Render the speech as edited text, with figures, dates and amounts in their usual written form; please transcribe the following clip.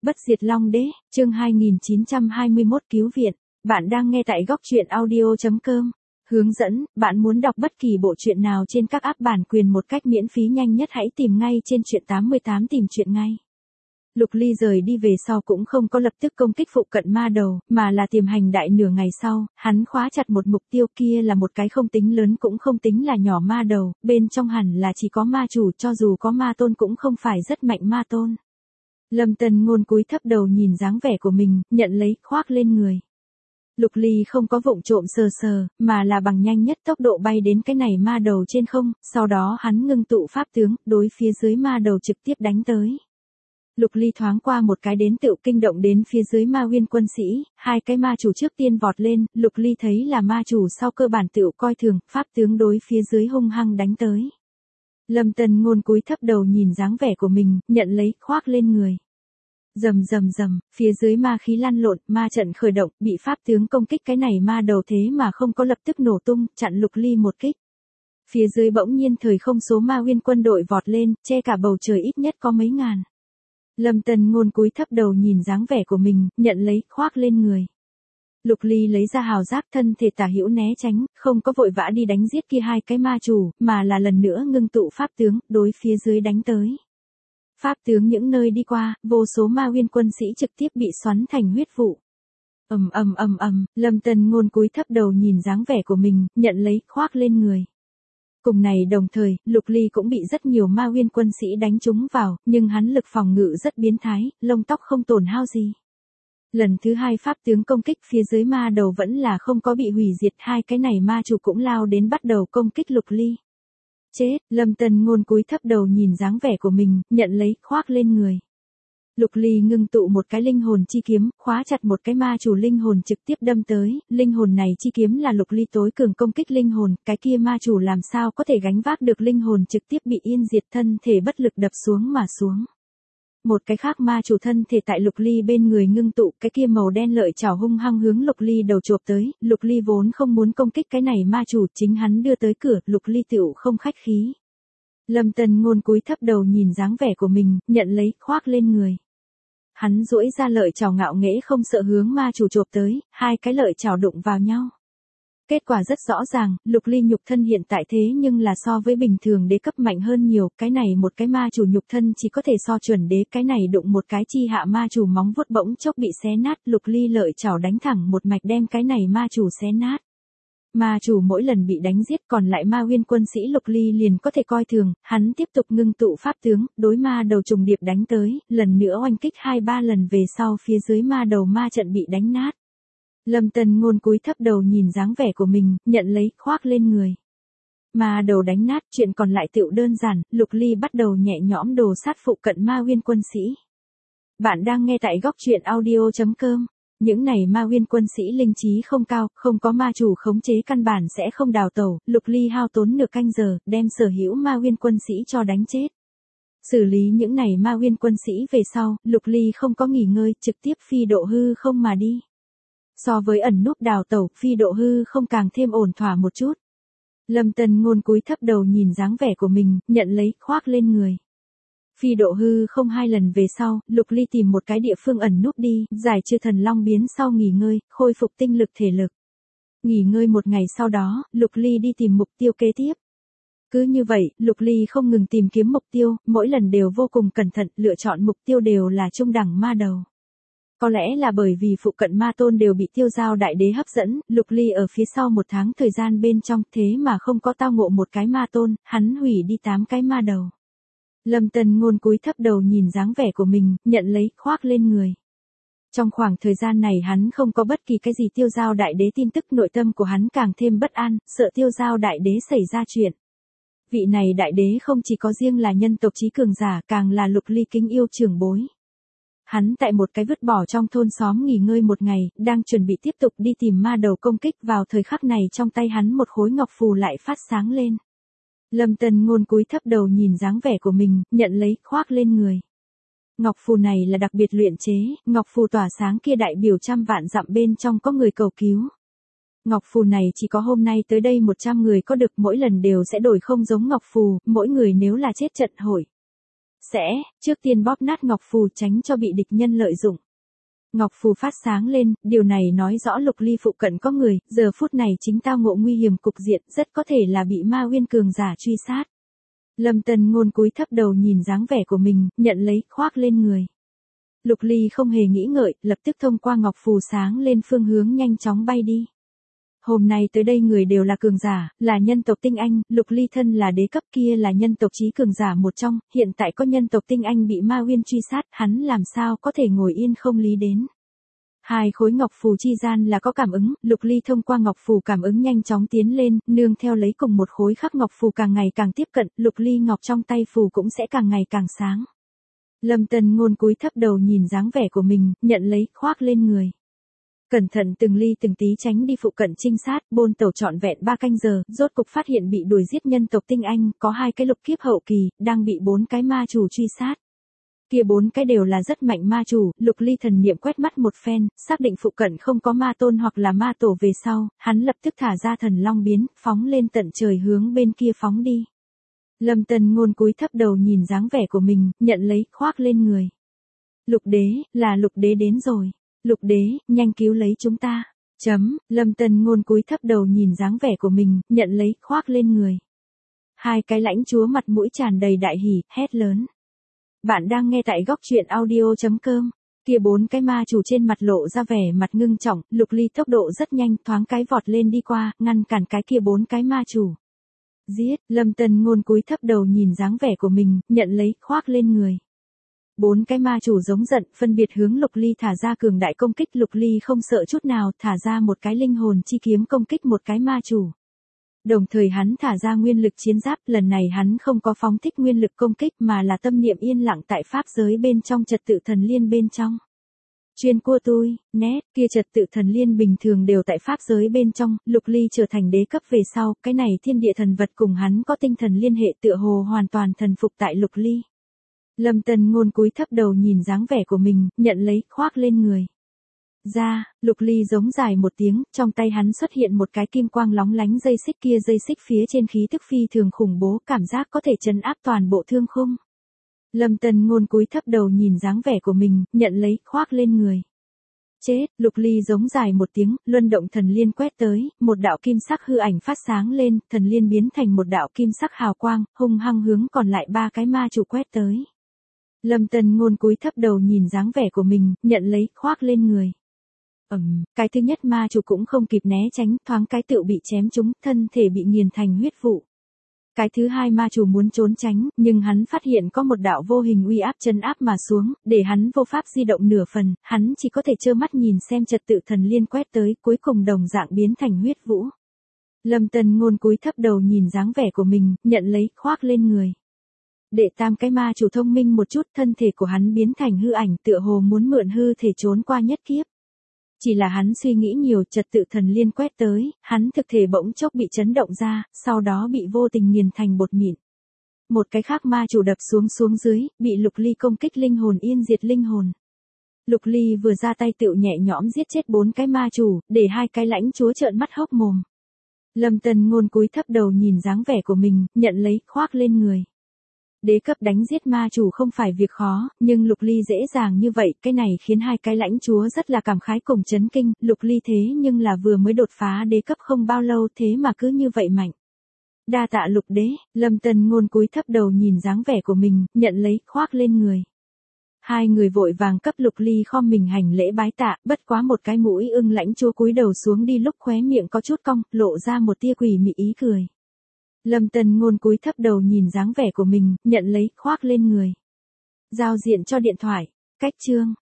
Bất diệt Long Đế, chương 2921 cứu viện. Bạn đang nghe tại góc truyện audio.com. Hướng dẫn, bạn muốn đọc bất kỳ bộ truyện nào trên các app bản quyền một cách miễn phí nhanh nhất hãy tìm ngay trên truyện 88 tìm truyện ngay. Lục Ly rời đi về sau cũng không có lập tức công kích phụ cận ma đầu, mà là tiềm hành đại nửa ngày sau, hắn khóa chặt một mục tiêu kia là một cái không tính lớn cũng không tính là nhỏ ma đầu, bên trong hẳn là chỉ có ma chủ cho dù có ma tôn cũng không phải rất mạnh ma tôn. Lâm Tân Ngôn cúi thấp đầu nhìn dáng vẻ của mình, nhận lấy, khoác lên người. Lục Ly không có vụng trộm sờ, mà là bằng nhanh nhất tốc độ bay đến cái này ma đầu trên không, sau đó hắn ngưng tụ pháp tướng, đối phía dưới ma đầu trực tiếp đánh tới. Lục Ly thoáng qua một cái đến tựu kinh động đến phía dưới ma nguyên quân sĩ, hai cái ma chủ trước tiên vọt lên, Lục Ly thấy là ma chủ sau cơ bản tựu coi thường, pháp tướng đối phía dưới hung hăng đánh tới. Lâm Tân Ngôn cúi thấp đầu nhìn dáng vẻ của mình, nhận lấy, khoác lên người. Rầm, phía dưới ma khí lăn lộn, ma trận khởi động, bị pháp tướng công kích cái này ma đầu thế mà không có lập tức nổ tung, chặn Lục Ly một kích. Phía dưới bỗng nhiên thời không số ma nguyên quân đội vọt lên, che cả bầu trời ít nhất có mấy ngàn. Lâm Tân Ngôn cúi thấp đầu nhìn dáng vẻ của mình, nhận lấy, khoác lên người. Lục Ly lấy ra hào giác thân thể tả hữu né tránh, không có vội vã đi đánh giết kia hai cái ma chủ, mà là lần nữa ngưng tụ pháp tướng, đối phía dưới đánh tới. Pháp tướng những nơi đi qua, vô số ma nguyên quân sĩ trực tiếp bị xoắn thành huyết vụ. Lâm Tân Ngôn cúi thấp đầu nhìn dáng vẻ của mình, nhận lấy, khoác lên người. Cùng này đồng thời, Lục Ly cũng bị rất nhiều ma nguyên quân sĩ đánh trúng vào, nhưng hắn lực phòng ngự rất biến thái, lông tóc không tổn hao gì. Lần thứ hai pháp tướng công kích phía dưới ma đầu vẫn là không có bị hủy diệt, hai cái này ma chủ cũng lao đến bắt đầu công kích Lục Ly. Chết, Lâm Tân Ngôn cúi thấp đầu nhìn dáng vẻ của mình, nhận lấy, khoác lên người. Lục Ly ngưng tụ một cái linh hồn chi kiếm, khóa chặt một cái ma chủ linh hồn trực tiếp đâm tới, linh hồn này chi kiếm là Lục Ly tối cường công kích linh hồn, cái kia ma chủ làm sao có thể gánh vác được linh hồn trực tiếp bị yên diệt thân thể bất lực đập xuống mà xuống. Một cái khác ma chủ thân thể tại Lục Ly bên người ngưng tụ, cái kia màu đen lợi chảo hung hăng hướng Lục Ly đầu chộp tới, Lục Ly vốn không muốn công kích cái này ma chủ, chính hắn đưa tới cửa, Lục Ly tựu không khách khí. Lâm Tân Ngôn cúi thấp đầu nhìn dáng vẻ của mình, nhận lấy, khoác lên người. Hắn duỗi ra lợi chảo ngạo nghễ không sợ hướng ma chủ chộp tới, hai cái lợi chảo đụng vào nhau. Kết quả rất rõ ràng, Lục Ly nhục thân hiện tại thế nhưng là so với bình thường đế cấp mạnh hơn nhiều, cái này một cái ma chủ nhục thân chỉ có thể so chuẩn đế, cái này đụng một cái chi hạ ma chủ móng vuốt bỗng chốc bị xé nát, Lục Ly lợi chảo đánh thẳng một mạch đem cái này ma chủ xé nát. Ma chủ mỗi lần bị đánh giết còn lại ma nguyên quân sĩ Lục Ly liền có thể coi thường, hắn tiếp tục ngưng tụ pháp tướng, đối ma đầu trùng điệp đánh tới, lần nữa oanh kích 2-3 lần về sau phía dưới ma đầu ma trận bị đánh nát. Lâm Tân Ngôn cúi thấp đầu nhìn dáng vẻ của mình, nhận lấy, khoác lên người. Ma đầu đánh nát, chuyện còn lại tựu đơn giản, Lục Ly bắt đầu nhẹ nhõm đồ sát phụ cận ma nguyên quân sĩ. Bạn đang nghe tại góc truyện audio.com. Những này ma nguyên quân sĩ linh trí không cao, không có ma chủ khống chế căn bản sẽ không đào tẩu, Lục Ly hao tốn nửa canh giờ, đem sở hữu ma nguyên quân sĩ cho đánh chết. Xử lý những này ma nguyên quân sĩ về sau, Lục Ly không có nghỉ ngơi, trực tiếp phi độ hư không mà đi. So với ẩn núp đào tẩu, phi độ hư không càng thêm ổn thỏa một chút. Lâm Tân Ngôn cúi thấp đầu nhìn dáng vẻ của mình, nhận lấy, khoác lên người. Phi độ hư không 2 lần về sau, Lục Ly tìm một cái địa phương ẩn núp đi, giải trừ thần long biến sau nghỉ ngơi, khôi phục tinh lực thể lực. Nghỉ ngơi một ngày sau đó, Lục Ly đi tìm mục tiêu kế tiếp. Cứ như vậy, Lục Ly không ngừng tìm kiếm mục tiêu, mỗi lần đều vô cùng cẩn thận, lựa chọn mục tiêu đều là trung đẳng ma đầu. Có lẽ là bởi vì phụ cận ma tôn đều bị Tiêu Giao Đại Đế hấp dẫn, Lục Ly ở phía sau 1 tháng thời gian bên trong thế mà không có tao ngộ một cái ma tôn, hắn hủy đi 8 cái ma đầu. Lâm Tân Ngôn cúi thấp đầu nhìn dáng vẻ của mình, nhận lấy, khoác lên người. Trong khoảng thời gian này hắn không có bất kỳ cái gì Tiêu Giao Đại Đế tin tức, nội tâm của hắn càng thêm bất an, sợ Tiêu Giao Đại Đế xảy ra chuyện. Vị này Đại Đế không chỉ có riêng là nhân tộc chí cường giả, càng là Lục Ly kính yêu trưởng bối. Hắn tại một cái vứt bỏ trong thôn xóm nghỉ ngơi một ngày, đang chuẩn bị tiếp tục đi tìm ma đầu công kích, vào thời khắc này trong tay hắn một khối ngọc phù lại phát sáng lên. Lâm Tân Ngôn cúi thấp đầu nhìn dáng vẻ của mình, nhận lấy, khoác lên người. Ngọc phù này là đặc biệt luyện chế, ngọc phù tỏa sáng kia đại biểu trăm vạn dặm bên trong có người cầu cứu. Ngọc phù này chỉ có hôm nay tới đây 100 người có được, mỗi lần đều sẽ đổi không giống ngọc phù, mỗi người nếu là chết trận hội. Sẽ, trước tiên bóp nát ngọc phù tránh cho bị địch nhân lợi dụng. Ngọc phù phát sáng lên, điều này nói rõ Lục Ly phụ cận có người, giờ phút này chính tao ngộ nguy hiểm cục diện, rất có thể là bị ma uyên cường giả truy sát. Lâm Tân Ngôn cúi thấp đầu nhìn dáng vẻ của mình, nhận lấy, khoác lên người. Lục Ly không hề nghĩ ngợi, lập tức thông qua ngọc phù sáng lên phương hướng nhanh chóng bay đi. Hôm nay tới đây người đều là cường giả, là nhân tộc tinh anh, Lục Ly thân là đế cấp, kia là nhân tộc chí cường giả một trong, hiện tại có nhân tộc tinh anh bị ma uyên truy sát, hắn làm sao có thể ngồi yên không lý đến. Hai khối ngọc phù chi gian là có cảm ứng, Lục Ly thông qua ngọc phù cảm ứng nhanh chóng tiến lên, nương theo lấy cùng một khối khắc ngọc phù càng ngày càng tiếp cận, Lục Ly ngọc trong tay phù cũng sẽ càng ngày càng sáng. Lâm Tân Ngôn cúi thấp đầu nhìn dáng vẻ của mình, nhận lấy, khoác lên người. Cẩn thận từng ly từng tí tránh đi phụ cận trinh sát, bôn tẩu trọn vẹn 3 canh giờ, rốt cục phát hiện bị đuổi giết nhân tộc tinh anh, có 2 cái lục kiếp hậu kỳ, đang bị 4 cái ma chủ truy sát. Kia 4 cái đều là rất mạnh ma chủ, Lục Ly thần niệm quét mắt một phen, xác định phụ cận không có ma tôn hoặc là ma tổ về sau, hắn lập tức thả ra thần long biến, phóng lên tận trời hướng bên kia phóng đi. Lâm Tân Ngôn cúi thấp đầu nhìn dáng vẻ của mình, nhận lấy, khoác lên người. Lục đế đến rồi. Lục đế, nhanh cứu lấy chúng ta. Lâm Tân Ngôn cúi thấp đầu nhìn dáng vẻ của mình, nhận lấy, khoác lên người. Hai cái lãnh chúa mặt mũi tràn đầy đại hỉ, hét lớn. Bạn đang nghe tại góc truyện audio.com. Kia 4 cái ma chủ trên mặt lộ ra vẻ mặt ngưng trọng, Lục Ly tốc độ rất nhanh, thoáng cái vọt lên đi qua, ngăn cản cái kia 4 cái ma chủ. Giết, Lâm Tân Ngôn cúi thấp đầu nhìn dáng vẻ của mình, nhận lấy, khoác lên người. 4 cái ma chủ giống giận, phân biệt hướng Lục Ly thả ra cường đại công kích, Lục Ly không sợ chút nào, thả ra một cái linh hồn chi kiếm công kích một cái ma chủ. Đồng thời hắn thả ra nguyên lực chiến giáp, lần này hắn không có phóng thích nguyên lực công kích mà là tâm niệm yên lặng tại pháp giới bên trong trật tự thần liên bên trong. Chuyên cua tôi, nét, kia trật tự thần liên bình thường đều tại pháp giới bên trong, Lục Ly trở thành đế cấp về sau, cái này thiên địa thần vật cùng hắn có tinh thần liên hệ tựa hồ hoàn toàn thần phục tại Lục Ly. Lâm Tân Ngôn cúi thấp đầu nhìn dáng vẻ của mình, nhận lấy, khoác lên người. Ra, Lục Ly giống dài một tiếng, trong tay hắn xuất hiện một cái kim quang lóng lánh dây xích, kia dây xích phía trên khí tức phi thường khủng bố, cảm giác có thể trấn áp toàn bộ thương khung. Lâm Tân Ngôn cúi thấp đầu nhìn dáng vẻ của mình, nhận lấy, khoác lên người. Chết, Lục Ly giống dài một tiếng, luân động thần liên quét tới, một đạo kim sắc hư ảnh phát sáng lên, thần liên biến thành một đạo kim sắc hào quang, hung hăng hướng còn lại 3 cái ma chủ quét tới. Lâm Tân Ngôn cúi thấp đầu nhìn dáng vẻ của mình, nhận lấy, khoác lên người. Cái thứ nhất ma chủ cũng không kịp né tránh, thoáng cái tựu bị chém trúng, thân thể bị nghiền thành huyết vụ. Cái thứ hai ma chủ muốn trốn tránh, nhưng hắn phát hiện có một đạo vô hình uy áp trấn áp mà xuống, để hắn vô pháp di động nửa phần, hắn chỉ có thể trơ mắt nhìn xem trật tự thần liên quét tới, cuối cùng đồng dạng biến thành huyết vũ. Lâm Tân Ngôn cúi thấp đầu nhìn dáng vẻ của mình, nhận lấy, khoác lên người. Đệ tam cái ma chủ thông minh một chút, thân thể của hắn biến thành hư ảnh, tựa hồ muốn mượn hư thể trốn qua nhất kiếp. Chỉ là hắn suy nghĩ nhiều, trật tự thần liên quét tới, hắn thực thể bỗng chốc bị chấn động ra, sau đó bị vô tình nghiền thành bột mịn. Một cái khác ma chủ đập xuống dưới, bị Lục Ly công kích linh hồn yên diệt linh hồn. Lục Ly vừa ra tay tựu nhẹ nhõm giết chết 4 cái ma chủ, để 2 cái lãnh chúa trợn mắt hốc mồm. Lâm Tân Ngôn cúi thấp đầu nhìn dáng vẻ của mình, nhận lấy, khoác lên người. Đế cấp đánh giết ma chủ không phải việc khó, nhưng Lục Ly dễ dàng như vậy, cái này khiến 2 cái lãnh chúa rất là cảm khái cùng chấn kinh, Lục Ly thế nhưng là vừa mới đột phá đế cấp không bao lâu thế mà cứ như vậy mạnh. Đa tạ Lục đế, Lâm Tân Ngôn cúi thấp đầu nhìn dáng vẻ của mình, nhận lấy, khoác lên người. 2 người vội vàng cấp Lục Ly khom mình hành lễ bái tạ, bất quá một cái mũi ưng lãnh chúa cúi đầu xuống đi lúc khóe miệng có chút cong, lộ ra một tia quỷ mị ý cười. Lâm Tân Ngôn cúi thấp đầu nhìn dáng vẻ của mình, nhận lấy, khoác lên người. Giao diện cho điện thoại. Cách chương.